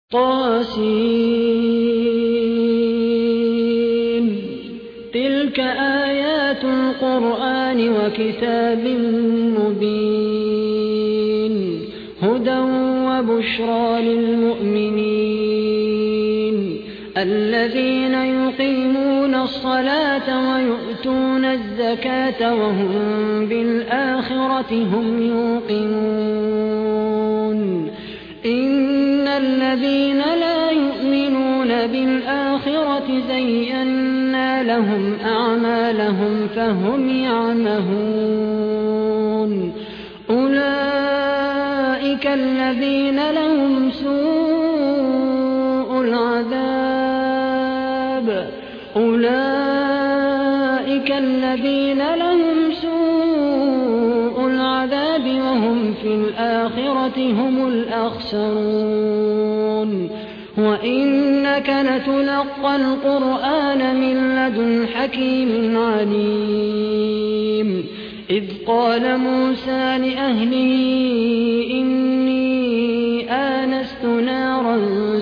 طاسين تلك آيات القرآن وكتاب مبين هدى وبشرى للمؤمنين الذين يقيمون الصلاة ويؤتون الزكاة وهم بالآخرة هم يوقنون إن الذين لا يؤمنون بالآخرة زينا لهم أعمالهم فهم يعمهون أولئك الذين لهم سوء العذاب وهم في الآخرة هم الأخسرون وإنك لتلقى القرآن من لدن حكيم عليم إذ قال موسى لأهله إني آنست نارا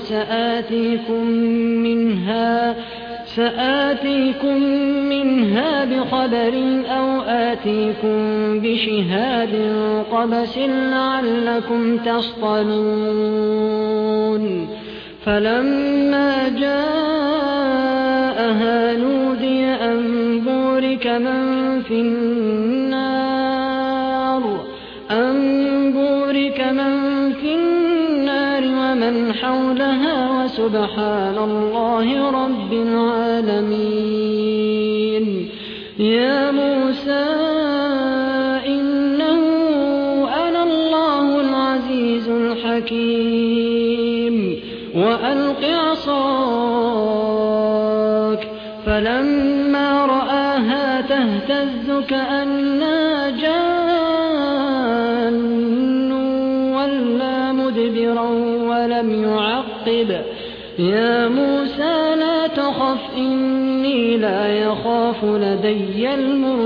سآتيكم منها بخبر أو آتيكم بشهاد قبس لعلكم تصطلون فلما جاءها نودي أن بورك من في النار ومن حولها وسبحان الله رب العالمين يا موسى إنه أنا الله العزيز الحكيم وألق عصاك فلما رآها تهتز كأنها جان ولا مدبرا ولم يعقب يا موسى لا تخف إني لا يخاف لدي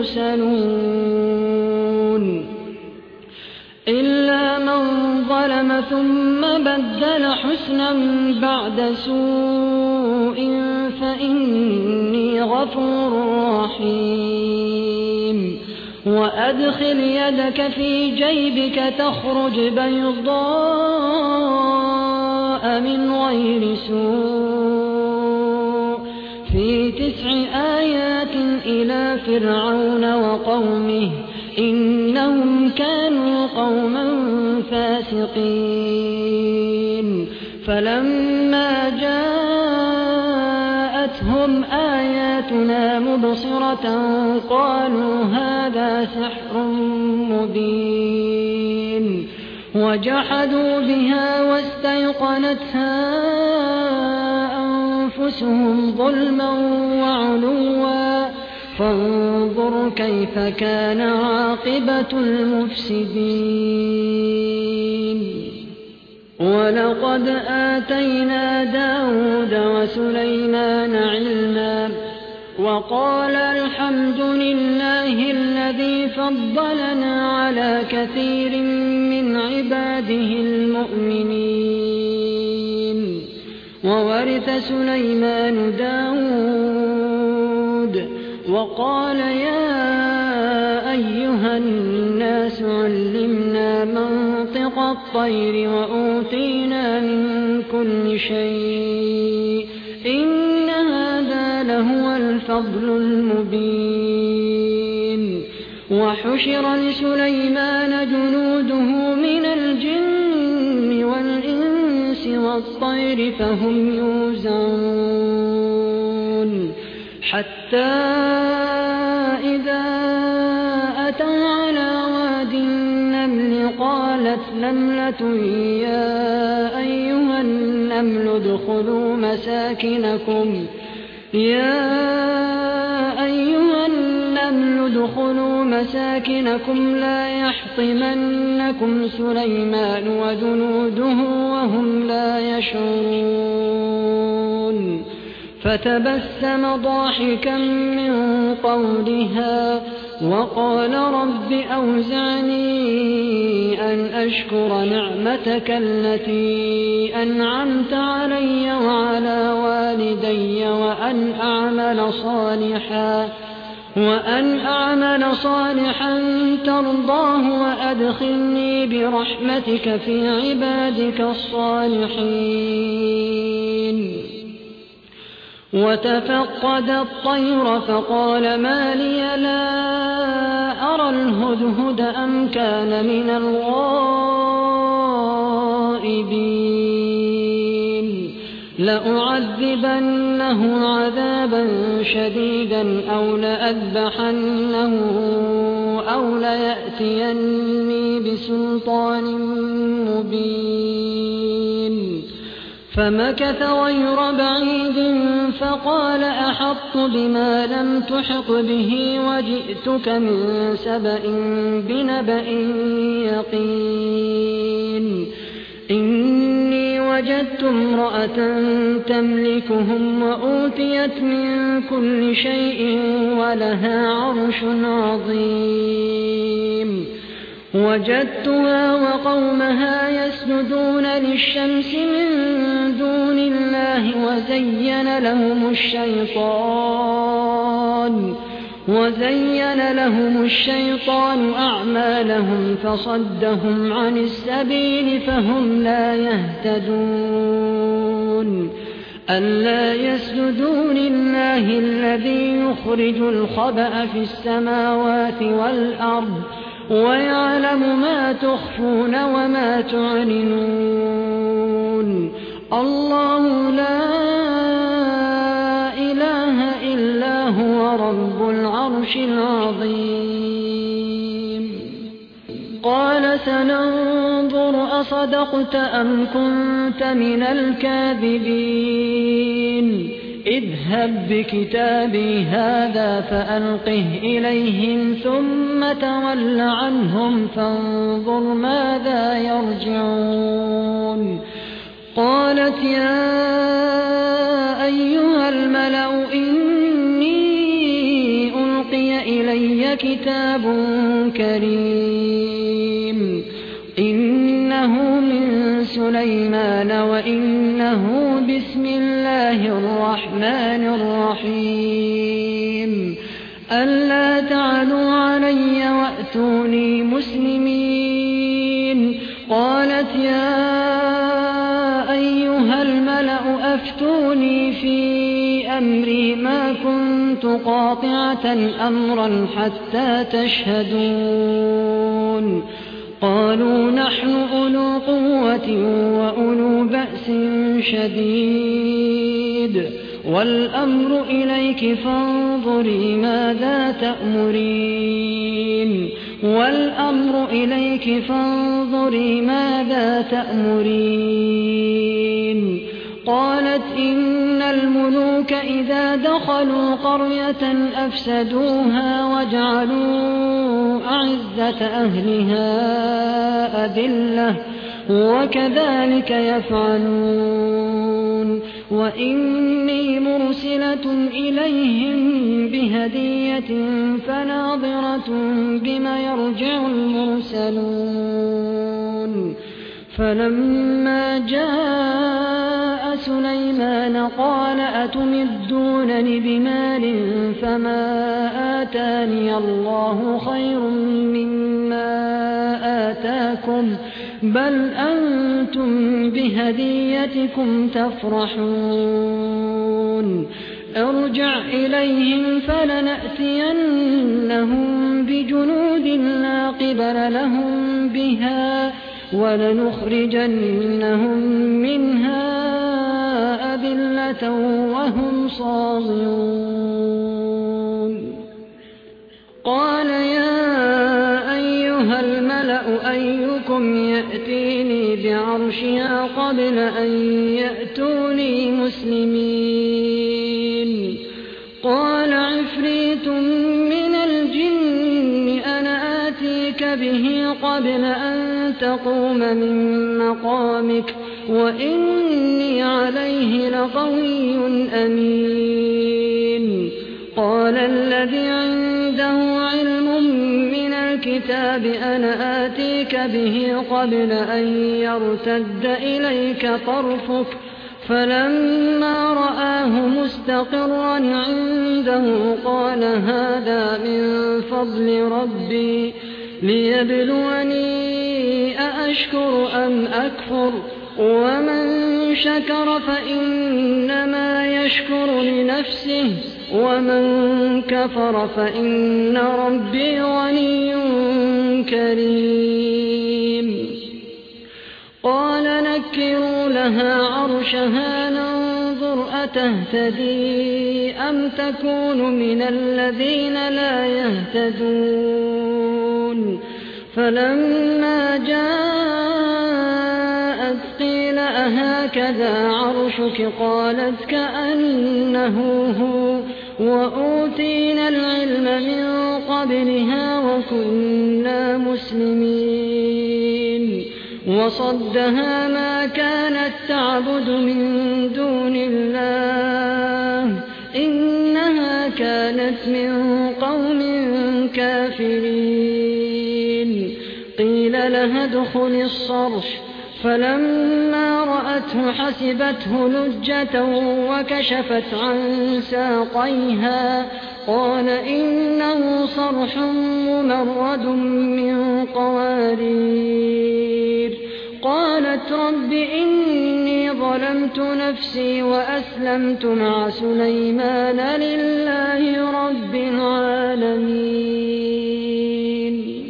المرسلون إلا من ظلم ثم بدل حسنا بعد سوء فإني غفور رحيم وأدخل يدك في جيبك تخرج بيضاء من غير سوء في 9 آيات إلى فرعون وقومه إنهم كانوا قوما فاسقين فلما جاءتهم آياتنا مبصرة قالوا هذا سحر مبين وجحدوا بها واستيقنتها أنفسهم ظلما وعلوا فانظر كيف كان عاقبة المفسدين ولقد آتينا داود وسليمان علما وقال الحمد لله الذي فضلنا على كثير من عباده المؤمنين وورث سليمان داود وقال يا أيها الناس علمنا منطق الطير وأوتينا من كل شيء إن هذا لهو الفضل المبين وحشر لسليمان جنوده من الجن والإنس والطير فهم يوزعون حتى إذا أتوا على واد النمل قالت نملة يا أيها النمل ادخلوا مساكنكم لا يحطمنكم سليمان وجنوده وهم لا يشعرون فتبسم ضاحكا من قولها وقال رب أوزعني أن أشكر نعمتك التي أنعمت علي وعلى والدي وأن أعمل صالحا ترضاه وأدخلني برحمتك في عبادك الصالحين. وتفقد الطير فقال ما لي لا أرى الهدهد أم كان من الغائبين لأعذبنه عذابا شديدا أو لأذبحنه أو ليأتيني بسلطان مبين. فمكث غير بعيد فقال أحطت بما لم تحط به وجئتك من سبأ بنبأ يقين. إني وجدت امرأة تملكهم وأوتيت من كل شيء ولها عرش عظيم. وجدتها وقومها يسجدون للشمس من دون الله وزين لهم الشيطان أعمالهم فصدهم عن السبيل فهم لا يهتدون. ألا يسجدوا لله الذي يخرج الخبأ في السماوات والأرض ويعلم ما تخفون وما تعلنون. الله لا إله إلا هو رب العرش العظيم. قال سننظر أصدقت أم كنت من الكاذبين. اذهب بكتابي هذا فألقه إليهم ثم تول عنهم فانظر ماذا يرجعون. قالت يا أيها الملأ إني ألقي إلي كتاب كريم إنه من سليمان وإنه بسم الله الرحمن الرحيم. ألا تعلوا علي وأتوني مسلمين. قالت يا أيها الملأ أفتوني في أمري ما كنت قاطعة أمرا حتى تشهدون. قالوا نحن أولو قوة وأولو بأس شديد والأمر إليك فانظري ماذا تأمرين. قالت إن الملوك إذا دخلوا قرية أفسدوها وجعلوا أعزة أهلها أذلة وكذلك يفعلون. وإني مرسلة إليهم بهدية فناظرة بما يرجع المرسلون. فلما جاء سليمان قال أتمدونني بمال فما آتاني الله خير مما آتاكم بل أنتم بهديتكم تفرحون. ارجع إليهم فلنأتينهم بجنود لا قبل لهم بها ولنخرجنهم منها أذلة وهم صاغرون. قال يا أيها الملأ أيكم يأتيني بعرشها قبل أن يأتوني مسلمين. قال عفريت من الجن أنا آتيك به قبل أن تقوم من مقامك وإني عليه لقوي أمين. قال الذي عنده علم الكتاب أنا آتيك به قبل أن يرتد إليك طرفك فلما رآه مستقرا عنده قال هذا من فضل ربي ليبلوني أأشكر أم أكفر ومن شكر فإنما يشكر لنفسه ومن كفر فإن ربي غني كريم قال نكروا لها عرشها ننظر أتهتدي أم تكون من الذين لا يهتدون فلما جاءت قيل أهكذا عرشك قالت كأنه هو وأوتينا العلم من قبلها وكنا مسلمين وصدها ما كانت تعبد من دون الله إنها كانت من قوم كافرين قيل لها ادخل الصرح فلما رأته حسبته لجة وكشفت عن ساقيها قال إنه صرح ممرد من قوارير قالت رب إني ظلمت نفسي وأسلمت مع سليمان لله رب العالمين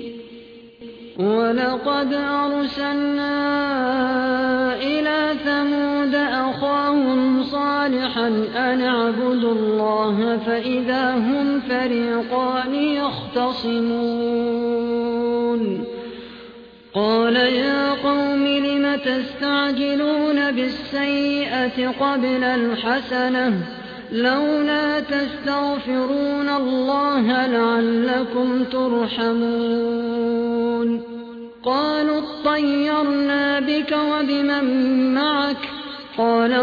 ولقد أرسلنا إلى ثمود أخاهم صالحا أن اعبدوا الله فإذا هم فريقان يختصمون قال يا قوم لم تستعجلون بالسيئة قبل الحسنة لولا تستغفرون الله لعلكم ترحمون قالوا اطيرنا بك وبمن معك قال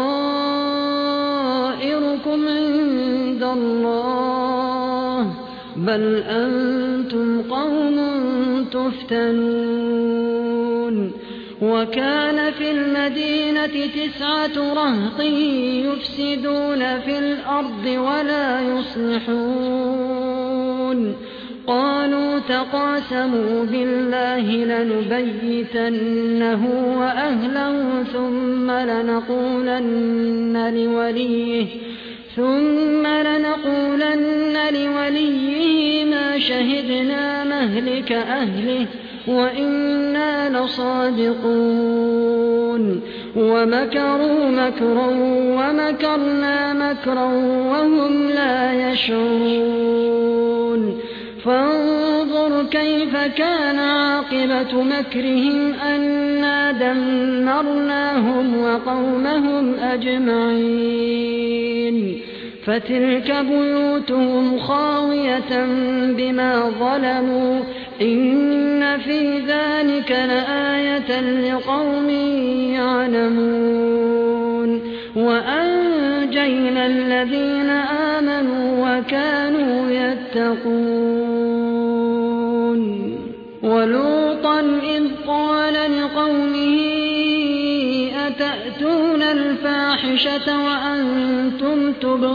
طائركم عند الله بل أنتم قوم تفتنون وكان في المدينة 9 رهط يفسدون في الأرض ولا يصلحون قالوا تقاسموا بالله لنبيتنه وأهله ثم لنقولن لوليه ما شهدنا مهلك أهله وإنا لصادقون ومكروا مكرا ومكرنا مكرا وهم لا يشعرون فانظر كيف كان عاقبة مكرهم أنا دمرناهم وقومهم أجمعين فتلك بيوتهم خاوية بما ظلموا إن في ذلك لآية لقوم يعلمون وأنجينا الذين آمنوا وكانوا يتقون ولوطا إذ قال لقومه أتأتون الفاحشة وأنتم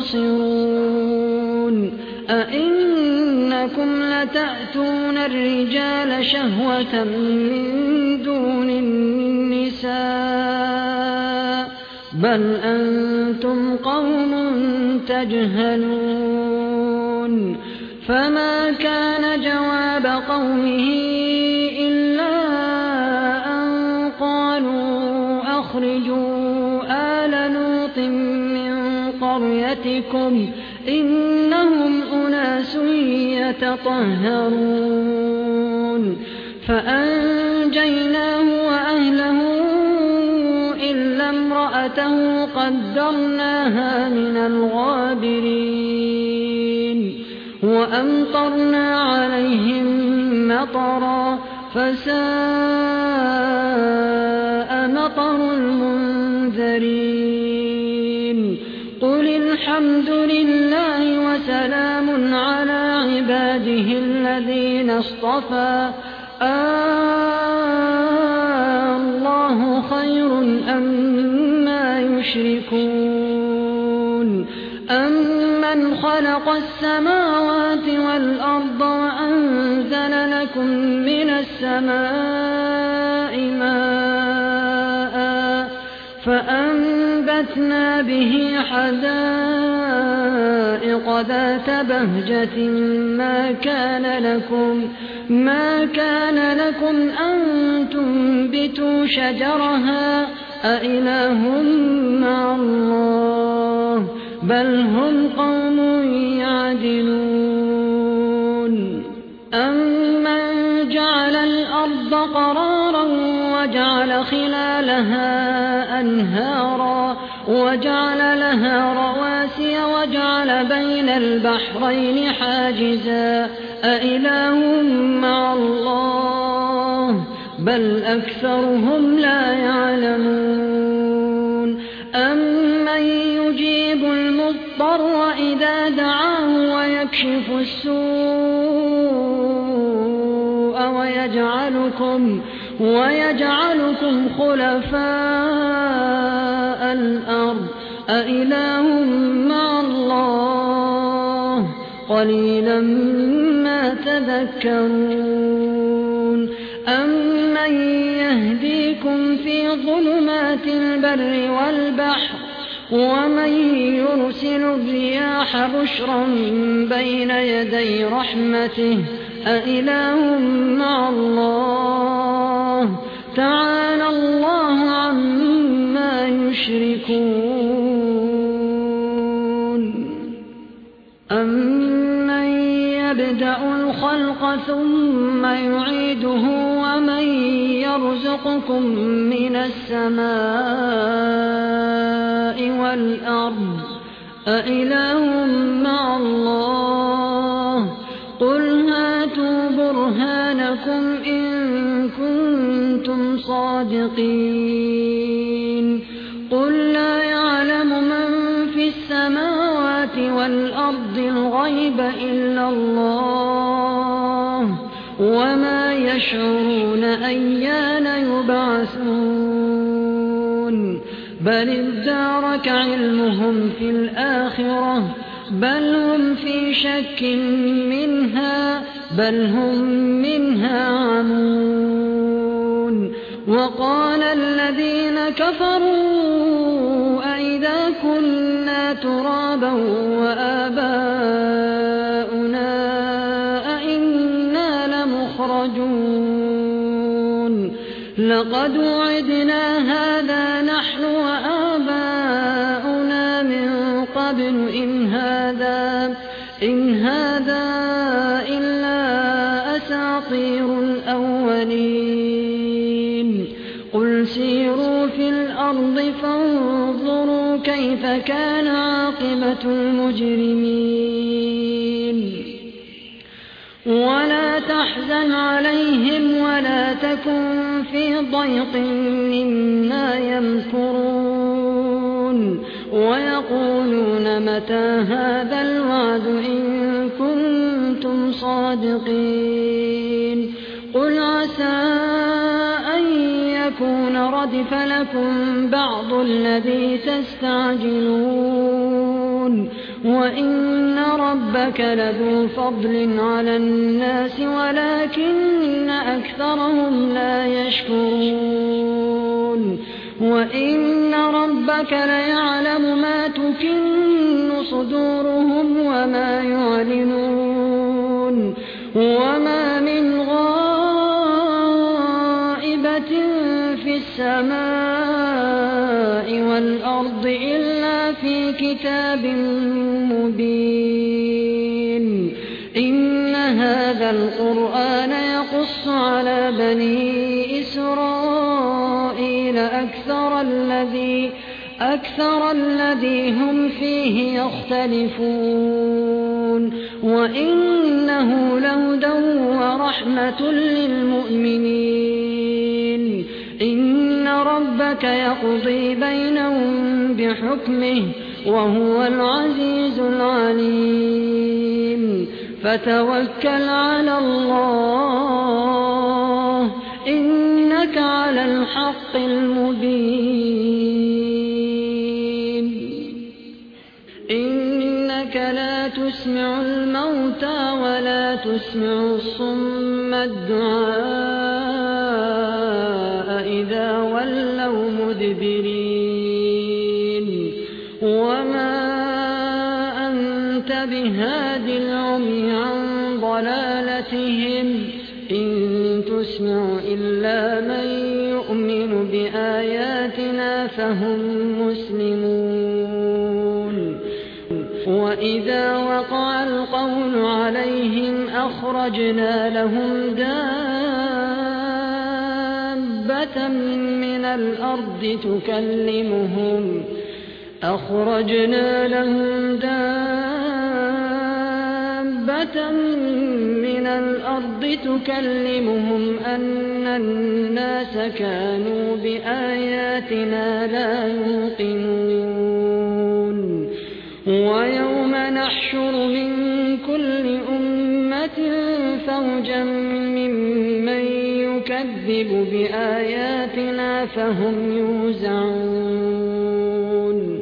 تبصرون أئنكم لتأتون الرجال شهوة من دون النساء بل أنتم قوم تجهلون فما كان جواب قومه إلا أن قالوا أخرجوا آل لوط من قريتكم إنهم أناس يتطهرون فأنجيناه وأهله إلا امرأته قدرناها من الغابرين وأمطرنا عليهم مطرا فساء مطر المنذرين قل الحمد لله وسلام على عباده به الذين اصطفى الله خير أما يشركون أمن خلق السماوات والأرض وأنزل لكم من السماء ماء فأنبتنا به حدائق ذات بهجة ما كان لكم أن تنبتوا شجرها أإله مع الله بل هم قوم يعدلون أمن جعل الأرض قرارا وجعل خلالها أنهارا وجعل لها رواسي وجعل بين البحرين حاجزا أإله مع الله بل أكثرهم لا يعلمون أمن يجيب المضطر إذا دعاه ويكشف السوء ويجعلكم خلفاء الأرض أإله مع الله قليلا ما تذكرون أمن يهديكم في ظلمات البر والبحر ومن يرسل الرياح بشرا بين يدي رحمته أإله مع الله تعالى الله عما يشركون أمن يبدأ الخلق ثم يعيده ومن يرزقكم من السماء والأرض أإله مع الله قل هاتوا برهانكم إن كنتم صادقين قل لا يعلم من في السماوات والأرض الغيب إلا الله وما يشعرون أيان يبعثون بل ادارك علمهم في الآخرة بل هم في شك منها بل هم منها عمون وقال الذين كفروا أئذا كنا ترابا وآباؤنا أئنا لمخرجون لقد وعدنا هذا نحن وآباؤنا من قبل إن هذا إلا أساطير الأولين قل سيروا في الأرض فانظروا كيف كان عاقبة المجرمين ولا تحزن عليهم ولا تكن في ضيق مما يمكرون ويقولون متى هذا الوعد إن كنتم صادقين قل عسى أن يكون ردف لكم بعض الذي تستعجلون وإن ربك لذو فضل على الناس ولكن أكثرهم لا يشكرون وإن ربك ليعلم ما تكن صدورهم وما يعلنون وما من غائبة في السماء والأرض إلا في كتاب مبين إن هذا القرآن يقص على بني إسرائيل أكثر الذي هم فيه يختلفون وإنه لهدى ورحمة للمؤمنين إن ربك يقضي بينهم بحكمه وهو العزيز العليم فتوكل على الله إنك على الحق المبين إنك لا تسمع الموتى ولا تسمع الصم الدعاء إذا ولوا مدبرين وما أنت بهاد العمي عن ضلالتهم إن تسمع إلا من يؤمن بآياتنا فهم مسلمون وإذا وقع القول عليهم أخرجنا لهم دابة من الأرض تكلمهم أن الناس كانوا بآياتنا لا يوقنون ويوم نحشر من كل أمة فوجا ممن يكذب بآياتنا فهم يوزعون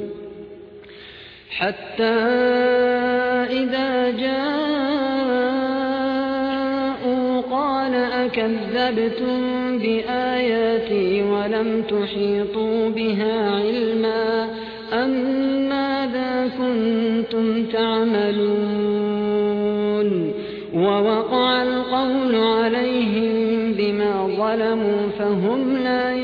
حتى إذا جاءوا قال أكذبتم بآياتي ولم تحيطوا بها علما أم ماذا كنتم تعملون ووقع القول عليهم بما ظلموا فهم لا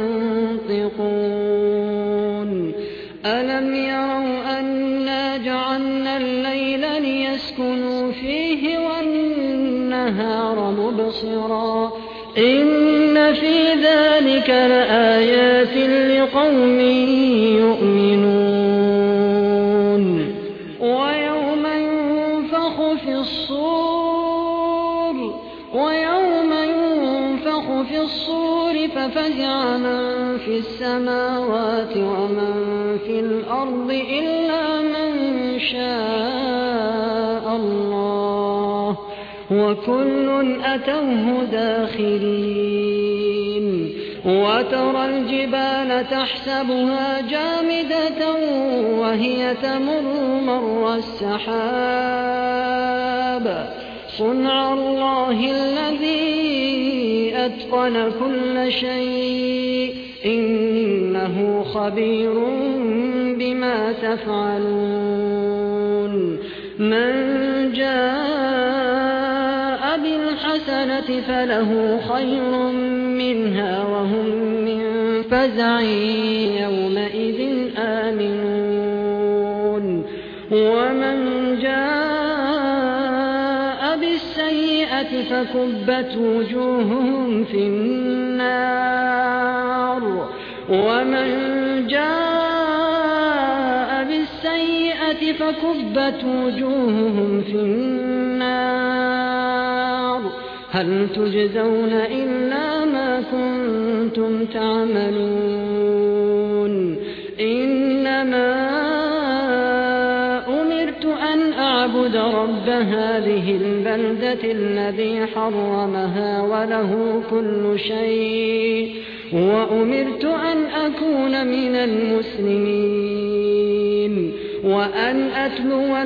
ينطقون ألم يروا أنا جعلنا الليل ليسكنوا فيه والنهار مبصرا إن في ذلك لآيات لقوم يؤمنون ويوم ينفخ في الصور ففزع من في السماوات ومن في الأرض إلا من شاء الله وكل أتوه داخرين وترى الجبال تحسبها جامدة وهي تمر مر السحاب صنع الله الذي أتقن كل شيء إنه خبير بما تفعلون من جاء بالحسنة فله خير منها وهم من فزع يومئذ آمنون ومن جاء بالسيئة فكبت وجوههم في النار ومن جاء بالسيئة فكبت وجوههم في النار هل تجزون إلا ما كنتم تعملون إنما أمرت أن أعبد رب هذه البلدة الذي حرمها وله كل شيء وأمرت أن أكون من المسلمين وأن أتلو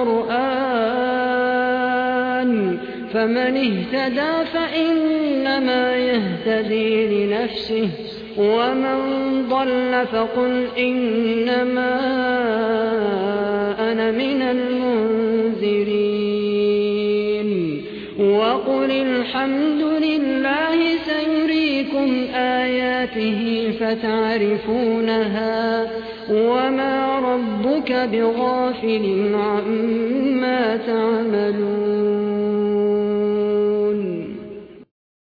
القرآن فمن اهتدى فإنما يهتدي لنفسه ومن ضل فقل إنما أنا من المنذرين وقل الحمد لله سيريكم آياته فتعرفونها وما ربك بغافل عما تعملون